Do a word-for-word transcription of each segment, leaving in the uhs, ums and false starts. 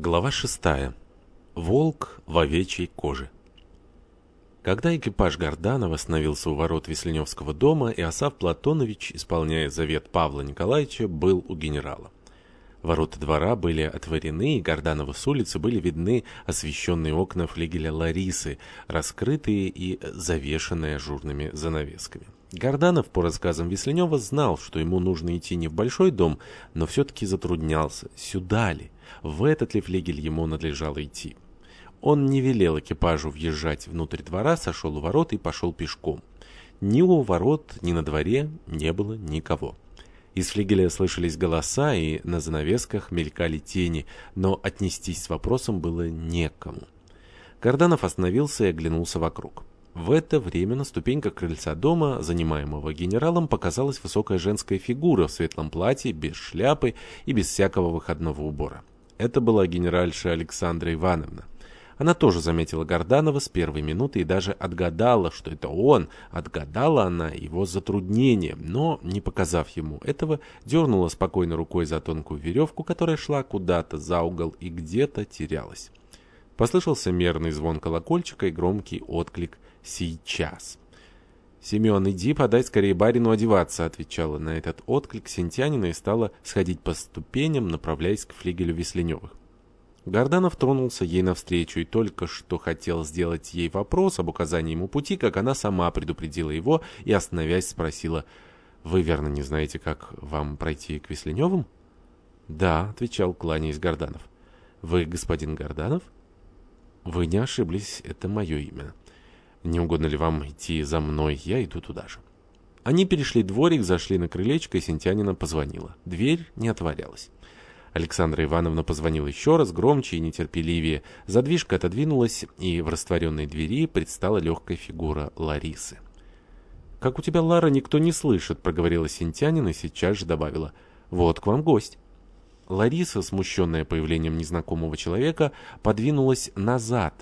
Глава шестая. Волк в овечьей коже. Когда экипаж Горданова остановился у ворот Весленевского дома, Иосаф Платонович, исполняя завет Павла Николаевича, был у генерала. Ворота двора были отворены, и Горданову с улицы были видны освещенные окна флигеля Ларисы, раскрытые и завешенные ажурными занавесками. Горданов, по рассказам Весленева, знал, что ему нужно идти не в большой дом, но все-таки затруднялся, сюда ли, в этот ли флигель ему надлежало идти. Он не велел экипажу въезжать внутрь двора, сошел у ворот и пошел пешком. Ни у ворот, ни на дворе не было никого. Из флигеля слышались голоса, и на занавесках мелькали тени, но отнестись с вопросом было некому. Горданов остановился и оглянулся вокруг. В это время на ступеньках крыльца дома, занимаемого генералом, показалась высокая женская фигура в светлом платье, без шляпы и без всякого выходного убора. Это была генеральша Александра Ивановна. Она тоже заметила Горданова с первой минуты и даже отгадала, что это он. Отгадала она его затруднение, но, не показав ему этого, дернула спокойно рукой за тонкую веревку, которая шла куда-то за угол и где-то терялась. Послышался мерный звон колокольчика и громкий отклик «Сейчас». «Семен, иди, подай скорее барину одеваться», — отвечала на этот отклик Синтянина и стала сходить по ступеням, направляясь к флигелю Весленевых. Горданов тронулся ей навстречу и только что хотел сделать ей вопрос об указании ему пути, как она сама предупредила его и, остановясь, спросила: «Вы, верно, не знаете, как вам пройти к Весленевым?» «Да», — отвечал, кланяясь, Горданов. «Вы господин Горданов?» «Вы не ошиблись, это мое имя. Не угодно ли вам идти за мной? Я иду туда же». Они перешли дворик, зашли на крылечко, и Синтянина позвонила. Дверь не отворялась. Александра Ивановна позвонила еще раз, громче и нетерпеливее. Задвижка отодвинулась, и в растворенной двери предстала легкая фигура Ларисы. «Как у тебя, Лара, никто не слышит», — проговорила Синтянина и сейчас же добавила: «Вот к вам гость». Лариса, смущенная появлением незнакомого человека, подвинулась назад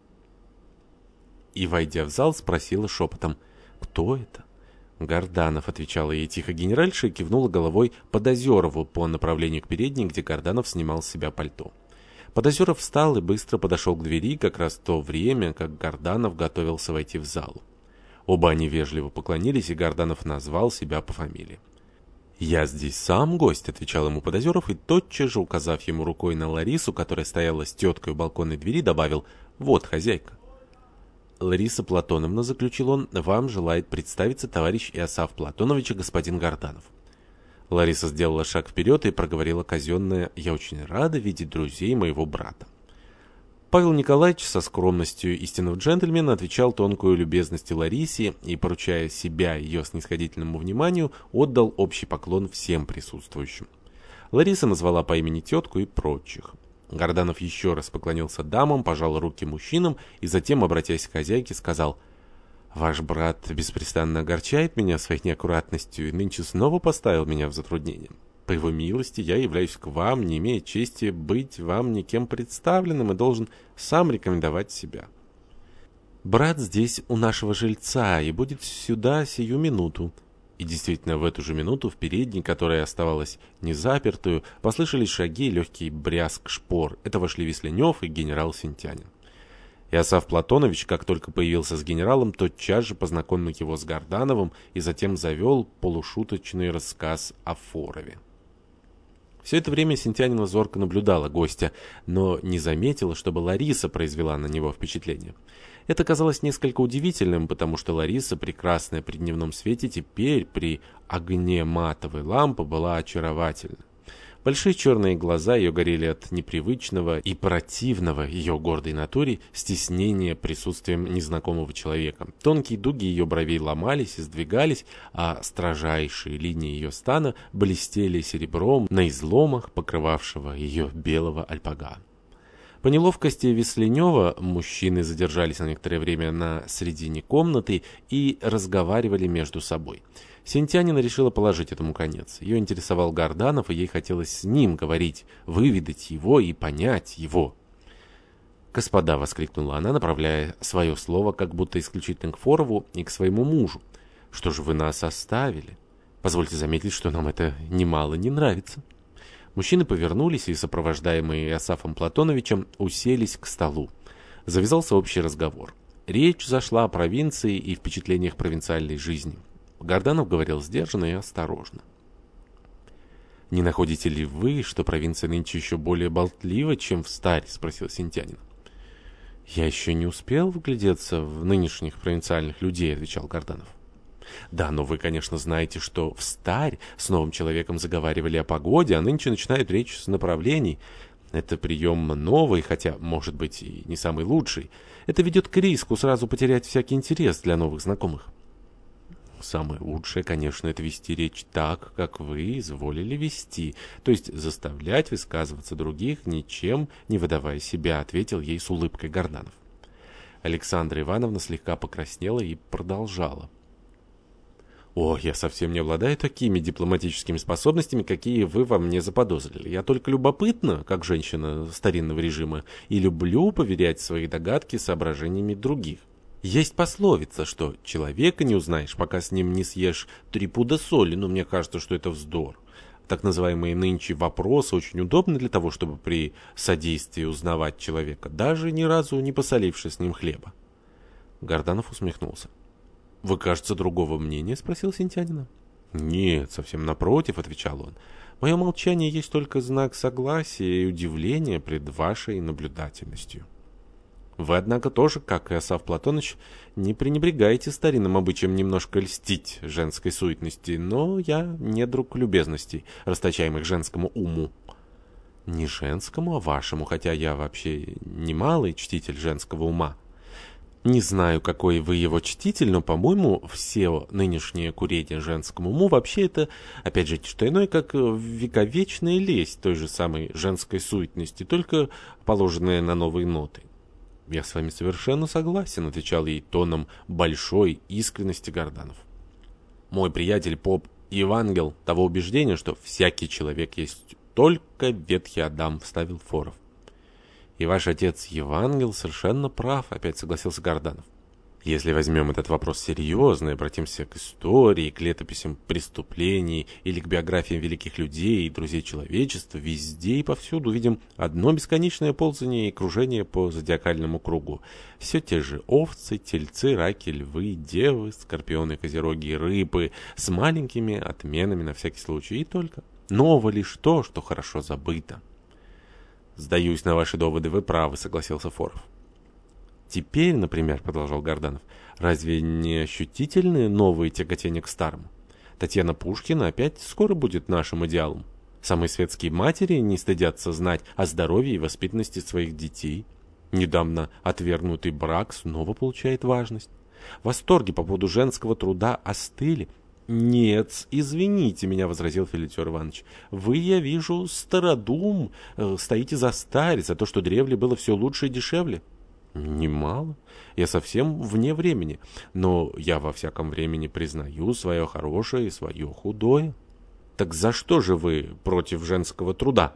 и, войдя в зал, спросила шепотом: «Кто это?» «Горданов», — отвечала ей тихо генеральша и кивнула головой Подозерову по направлению к передней, где Горданов снимал с себя пальто. Подозеров встал и быстро подошел к двери, как раз в то время, как Горданов готовился войти в залу. Оба они вежливо поклонились, и Горданов назвал себя по фамилии. «Я здесь сам гость», — отвечал ему Подозеров, и тотчас же, указав ему рукой на Ларису, которая стояла с теткой у балконной двери, добавил: «Вот хозяйка». «Лариса Платоновна», — заключил он, — «вам желает представиться товарищ Иосаф Платонович и господин Горданов». Лариса сделала шаг вперед и проговорила казенное: «Я очень рада видеть друзей моего брата». Павел Николаевич со скромностью истинного джентльмена отвечал тонкую любезность Ларисе и, поручая себя ее снисходительному вниманию, отдал общий поклон всем присутствующим. Лариса назвала по имени тетку и прочих. Горданов еще раз поклонился дамам, пожал руки мужчинам и затем, обратясь к хозяйке, сказал: «Ваш брат беспрестанно огорчает меня своей неаккуратностью и нынче снова поставил меня в затруднение. По его милости я являюсь к вам, не имея чести быть вам никем представленным, и должен сам рекомендовать себя. Брат здесь у нашего жильца и будет сюда сию минуту». И действительно, в эту же минуту в передней, которая оставалась незапертую, послышались шаги и легкий брязг шпор. Это вошли Весленев и генерал Синтянин. Иосаф Платонович, как только появился с генералом, тотчас же познакомил его с Гордановым и затем завел полушуточный рассказ о Форове. Все это время Синтянина зорко наблюдала гостя, но не заметила, чтобы Лариса произвела на него впечатление. Это казалось несколько удивительным, потому что Лариса, прекрасная при дневном свете, теперь при огне матовой лампы была очаровательна. Большие черные глаза ее горели от непривычного и противного ее гордой натуре стеснения присутствием незнакомого человека. Тонкие дуги ее бровей ломались и сдвигались, а строжайшие линии ее стана блестели серебром на изломах покрывавшего ее белого альпага. По неловкости Весленева мужчины задержались на некоторое время на середине комнаты и разговаривали между собой. Синтянина решила положить этому конец. Ее интересовал Горданов, и ей хотелось с ним говорить, выведать его и понять его. «Господа», — воскликнула она, направляя свое слово как будто исключительно к Форову и к своему мужу, — «что же вы нас оставили? Позвольте заметить, что нам это немало не нравится». Мужчины повернулись и, сопровождаемые Иосафом Платоновичем, уселись к столу. Завязался общий разговор. Речь зашла о провинции и впечатлениях провинциальной жизни. Горданов говорил сдержанно и осторожно. «Не находите ли вы, что провинция нынче еще более болтлива, чем в старь?» — спросил Синтянин. «Я еще не успел вглядеться в нынешних провинциальных людей», — отвечал Горданов. «Да, но вы, конечно, знаете, что в старь с новым человеком заговаривали о погоде, а нынче начинают речь с направлений. Это прием новый, хотя, может быть, и не самый лучший. Это ведет к риску сразу потерять всякий интерес для новых знакомых». «Самое лучшее, конечно, это вести речь так, как вы изволили вести, то есть заставлять высказываться других, ничем не выдавая себя», — ответил ей с улыбкой Горданов. Александра Ивановна слегка покраснела и продолжала. «О, я совсем не обладаю такими дипломатическими способностями, какие вы во мне заподозрили. Я только любопытна, как женщина старинного режима, и люблю поверять свои догадки соображениями других. Есть пословица, что человека не узнаешь, пока с ним не съешь три пуда соли, но мне кажется, что это вздор. Так называемые нынче вопросы очень удобны для того, чтобы при содействии узнавать человека, даже ни разу не посоливши с ним хлеба». Горданов усмехнулся. «Вы, кажется, другого мнения?» — спросил Синтянина. «Нет, совсем напротив», — отвечал он. «Мое молчание есть только знак согласия и удивления пред вашей наблюдательностью. Вы, однако, тоже, как и Иосаф Платоныч, не пренебрегаете старинным обычаем немножко льстить женской суетности, но я не друг любезностей, расточаемых женскому уму». «Не женскому, а вашему, хотя я вообще немалый чтитель женского ума. Не знаю, какой вы его чтитель, но, по-моему, все нынешние курения женскому уму вообще это, опять же, что иное, как вековечная лесть той же самой женской суетности, только положенная на новые ноты». «Я с вами совершенно согласен», — отвечал ей тоном большой искренности Горданов. «Мой приятель поп Евангел того убеждения, что всякий человек есть только ветхий Адам», — вставил Форов. «И ваш отец Евангел совершенно прав», — опять согласился Горданов. «Если возьмем этот вопрос серьезно и обратимся к истории, к летописям преступлений или к биографиям великих людей и друзей человечества, везде и повсюду видим одно бесконечное ползание и кружение по зодиакальному кругу. Все те же овцы, тельцы, раки, львы, девы, скорпионы, козероги и рыбы с маленькими отменами на всякий случай. И только ново лишь то, что хорошо забыто». «Сдаюсь на ваши доводы, вы правы», — согласился Форов. «Теперь, например, — продолжал Горданов, — разве не ощутительны новые тяготения к старому? Татьяна Пушкина опять скоро будет нашим идеалом. Самые светские матери не стыдятся знать о здоровье и воспитанности своих детей. Недавно отвергнутый брак снова получает важность. Восторги по поводу женского труда остыли». «Нет, извините меня, — возразил Филитер Иванович, — вы, я вижу, стародум, э, стоите за старь, за то, что древле было все лучше и дешевле». «Немало. Я совсем вне времени, но я во всяком времени признаю свое хорошее и свое худое». «Так за что же вы против женского труда?»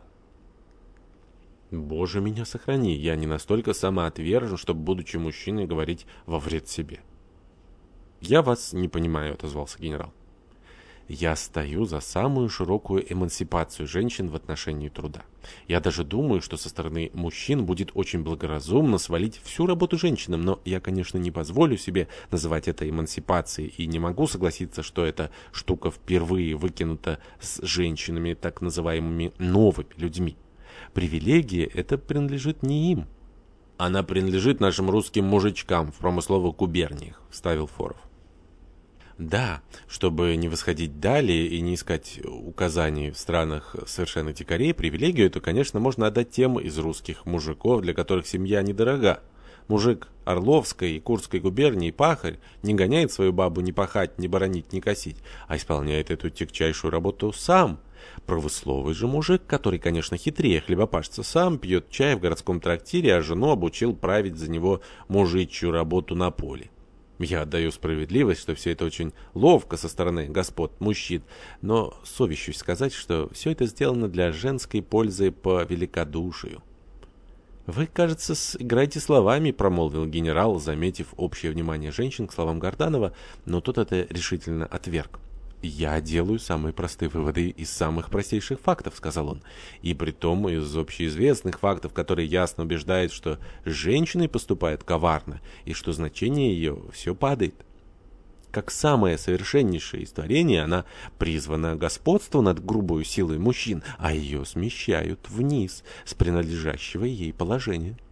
«Боже, меня сохрани, я не настолько самоотвержен, чтобы, будучи мужчиной, говорить во вред себе». «Я вас не понимаю», — отозвался генерал. «Я стою за самую широкую эмансипацию женщин в отношении труда. Я даже думаю, что со стороны мужчин будет очень благоразумно свалить всю работу женщинам, но я, конечно, не позволю себе называть это эмансипацией и не могу согласиться, что эта штука впервые выкинута с женщинами, так называемыми новыми людьми. Привилегия это принадлежит не им». «Она принадлежит нашим русским мужичкам в промысловых губерниях», — вставил Форов. «Да, чтобы не восходить далее и не искать указаний в странах совершенно дикарей, привилегию эту, конечно, можно отдать тем из русских мужиков, для которых семья недорога. Мужик Орловской и Курской губернии, пахарь, не гоняет свою бабу ни пахать, ни боронить, ни косить, а исполняет эту тягчайшую работу сам. Правословый же мужик, который, конечно, хитрее хлебопашца, сам пьет чай в городском трактире, а жену обучил править за него мужичью работу на поле. Я отдаю справедливость, что все это очень ловко со стороны господ мужчин, но совещусь сказать, что все это сделано для женской пользы по великодушию». «Вы, кажется, играете словами», — промолвил генерал, заметив общее внимание женщин к словам Горданова, но тот это решительно отверг. «Я делаю самые простые выводы из самых простейших фактов», — сказал он. «И притом из общеизвестных фактов, которые ясно убеждают, что с женщиной поступает коварно, и что значение ее все падает. Как самое совершеннейшее из творений, она призвана господству над грубою силой мужчин, а ее смещают вниз с принадлежащего ей положения».